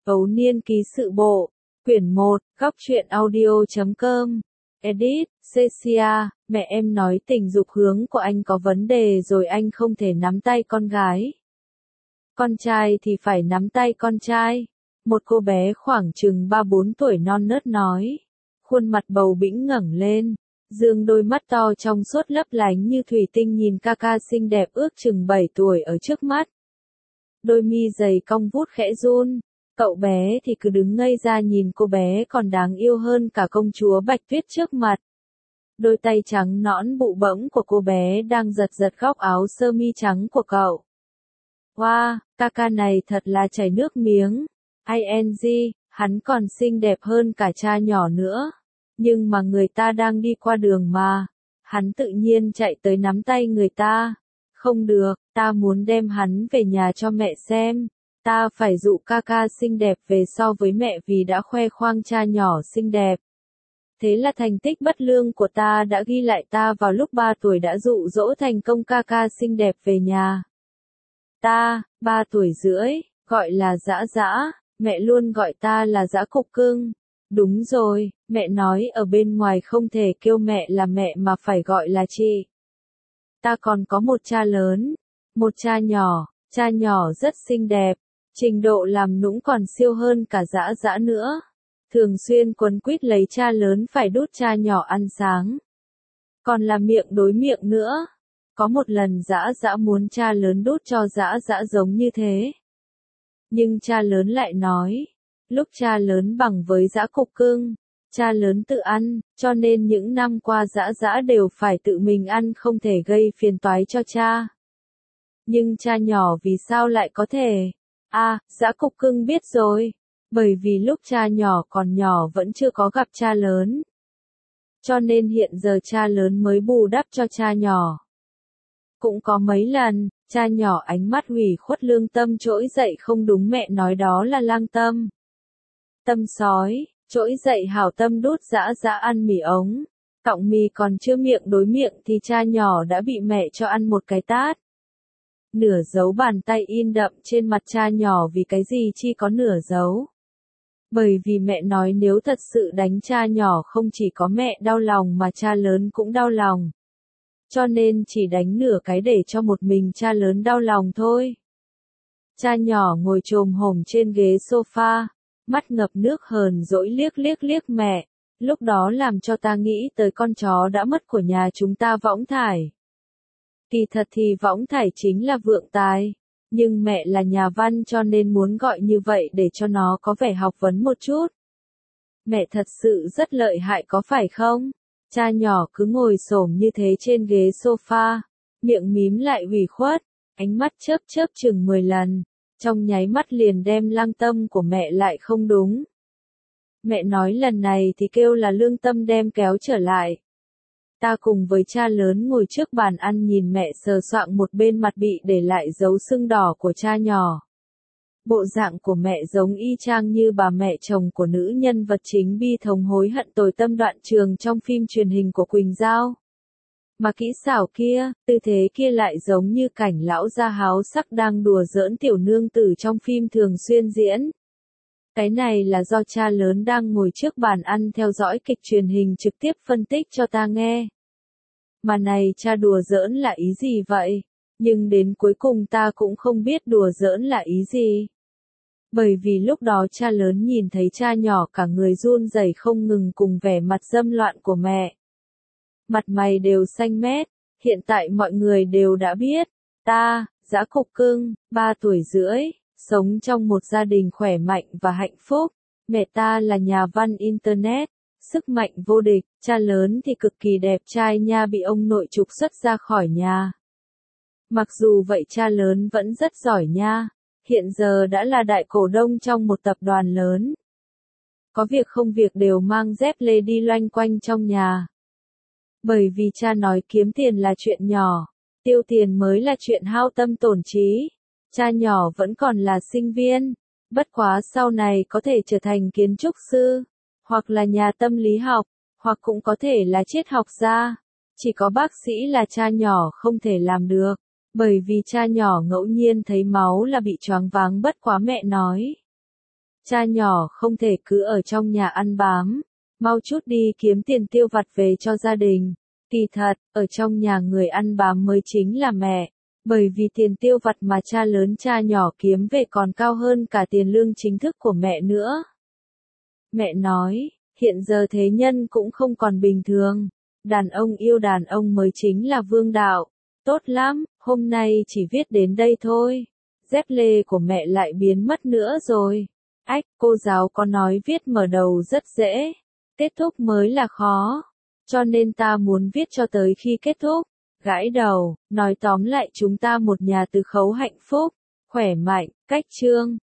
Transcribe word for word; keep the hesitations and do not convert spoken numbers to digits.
Ấu Niên ký sự bộ, quyển một, góc truyện audio chấm com, edit, Cecia, mẹ em nói tình dục hướng của anh có vấn đề rồi anh không thể nắm tay con gái. Con trai thì phải nắm tay con trai. Một cô bé khoảng chừng ba bốn tuổi non nớt nói. Khuôn mặt bầu bĩnh ngẩng lên, dương đôi mắt to trong suốt lấp lánh như thủy tinh nhìn ca ca xinh đẹp ước chừng bảy tuổi ở trước mắt. Đôi mi dày cong vút khẽ run, cậu bé thì cứ đứng ngây ra nhìn cô bé còn đáng yêu hơn cả công chúa Bạch Tuyết trước mặt. Đôi tay trắng nõn bụ bẫm của cô bé đang giật giật góc áo sơ mi trắng của cậu. Wow, ca ca này thật là chảy nước miếng. i en giê, hắn còn xinh đẹp hơn cả cha nhỏ nữa. Nhưng mà người ta đang đi qua đường mà. Hắn tự nhiên chạy tới nắm tay người ta. Không được, ta muốn đem hắn về nhà cho mẹ xem. Ta phải dụ ca ca xinh đẹp về so với mẹ vì đã khoe khoang cha nhỏ xinh đẹp. Thế là thành tích bất lương của ta đã ghi lại ta vào lúc ba tuổi đã dụ dỗ thành công ca ca xinh đẹp về nhà. Ta, ba tuổi rưỡi, gọi là dã dã, mẹ luôn gọi ta là dã cục cưng. Đúng rồi, mẹ nói ở bên ngoài không thể kêu mẹ là mẹ mà phải gọi là chị. Ta còn có một cha lớn, một cha nhỏ, cha nhỏ rất xinh đẹp, trình độ làm nũng còn siêu hơn cả dã dã nữa. Thường xuyên quấn quýt lấy cha lớn phải đút cha nhỏ ăn sáng. Còn là miệng đối miệng nữa. Có một lần dã dã muốn cha lớn đút cho dã dã giống như thế. Nhưng cha lớn lại nói, lúc cha lớn bằng với dã cục cưng, cha lớn tự ăn, cho nên những năm qua dã dã đều phải tự mình ăn không thể gây phiền toái cho cha. Nhưng cha nhỏ vì sao lại có thể? À, dã cục cưng biết rồi. Bởi vì lúc cha nhỏ còn nhỏ vẫn chưa có gặp cha lớn. Cho nên hiện giờ cha lớn mới bù đắp cho cha nhỏ. Cũng có mấy lần, cha nhỏ ánh mắt hủy khuất lương tâm trỗi dậy không đúng mẹ nói đó là lang tâm. Tâm sói, trỗi dậy hảo tâm đút dã dã ăn mì ống. Cọng mì còn chưa miệng đối miệng thì cha nhỏ đã bị mẹ cho ăn một cái tát. Nửa dấu bàn tay in đậm trên mặt cha nhỏ vì cái gì chi có nửa dấu. Bởi vì mẹ nói nếu thật sự đánh cha nhỏ không chỉ có mẹ đau lòng mà cha lớn cũng đau lòng. Cho nên chỉ đánh nửa cái để cho một mình cha lớn đau lòng thôi. Cha nhỏ ngồi chồm hổm trên ghế sofa, mắt ngập nước hờn dỗi liếc liếc liếc mẹ, lúc đó làm cho ta nghĩ tới con chó đã mất của nhà chúng ta Võng Thải. Kỳ thật thì Võng Thải chính là vượng tài. Nhưng mẹ là nhà văn cho nên muốn gọi như vậy để cho nó có vẻ học vấn một chút. Mẹ thật sự rất lợi hại có phải không? Cha nhỏ cứ ngồi xổm như thế trên ghế sofa, miệng mím lại ủy khuất, ánh mắt chớp chớp chừng mười lần, trong nháy mắt liền đem lang tâm của mẹ lại không đúng. Mẹ nói lần này thì kêu là lương tâm đem kéo trở lại. Ta cùng với cha lớn ngồi trước bàn ăn nhìn mẹ sờ soạng một bên mặt bị để lại dấu sưng đỏ của cha nhỏ. Bộ dạng của mẹ giống y chang như bà mẹ chồng của nữ nhân vật chính bi thống hối hận tồi tâm đoạn trường trong phim truyền hình của Quỳnh Giao. Mà kỹ xảo kia, tư thế kia lại giống như cảnh lão gia háo sắc đang đùa giỡn tiểu nương tử trong phim thường xuyên diễn. Cái này là do cha lớn đang ngồi trước bàn ăn theo dõi kịch truyền hình trực tiếp phân tích cho ta nghe. Mà này cha đùa giỡn là ý gì vậy? Nhưng đến cuối cùng ta cũng không biết đùa giỡn là ý gì. Bởi vì lúc đó cha lớn nhìn thấy cha nhỏ cả người run rẩy không ngừng cùng vẻ mặt dâm loạn của mẹ. Mặt mày đều xanh mét, hiện tại mọi người đều đã biết, ta, dã cục cưng, ba tuổi rưỡi, sống trong một gia đình khỏe mạnh và hạnh phúc, mẹ ta là nhà văn Internet, sức mạnh vô địch, cha lớn thì cực kỳ đẹp trai nha bị ông nội trục xuất ra khỏi nhà. Mặc dù vậy cha lớn vẫn rất giỏi nha, hiện giờ đã là đại cổ đông trong một tập đoàn lớn. Có việc không việc đều mang dép lê đi loanh quanh trong nhà. Bởi vì cha nói kiếm tiền là chuyện nhỏ, tiêu tiền mới là chuyện hao tâm tổn trí. Cha nhỏ vẫn còn là sinh viên, bất quá sau này có thể trở thành kiến trúc sư, hoặc là nhà tâm lý học, hoặc cũng có thể là triết học gia. Chỉ có bác sĩ là cha nhỏ không thể làm được, bởi vì cha nhỏ ngẫu nhiên thấy máu là bị choáng váng bất quá mẹ nói. Cha nhỏ không thể cứ ở trong nhà ăn bám, mau chút đi kiếm tiền tiêu vặt về cho gia đình. Kỳ thật, ở trong nhà người ăn bám mới chính là mẹ, bởi vì tiền tiêu vặt mà cha lớn cha nhỏ kiếm về còn cao hơn cả tiền lương chính thức của mẹ nữa. Mẹ nói, hiện giờ thế nhân cũng không còn bình thường, đàn ông yêu đàn ông mới chính là vương đạo. Tốt lắm, hôm nay chỉ viết đến đây thôi. Dép lê của mẹ lại biến mất nữa rồi. Ách, cô giáo có nói viết mở đầu rất dễ, kết thúc mới là khó. Cho nên ta muốn viết cho tới khi kết thúc. Gãi đầu, nói tóm lại chúng ta một nhà tứ khấu hạnh phúc, khỏe mạnh, cách chương.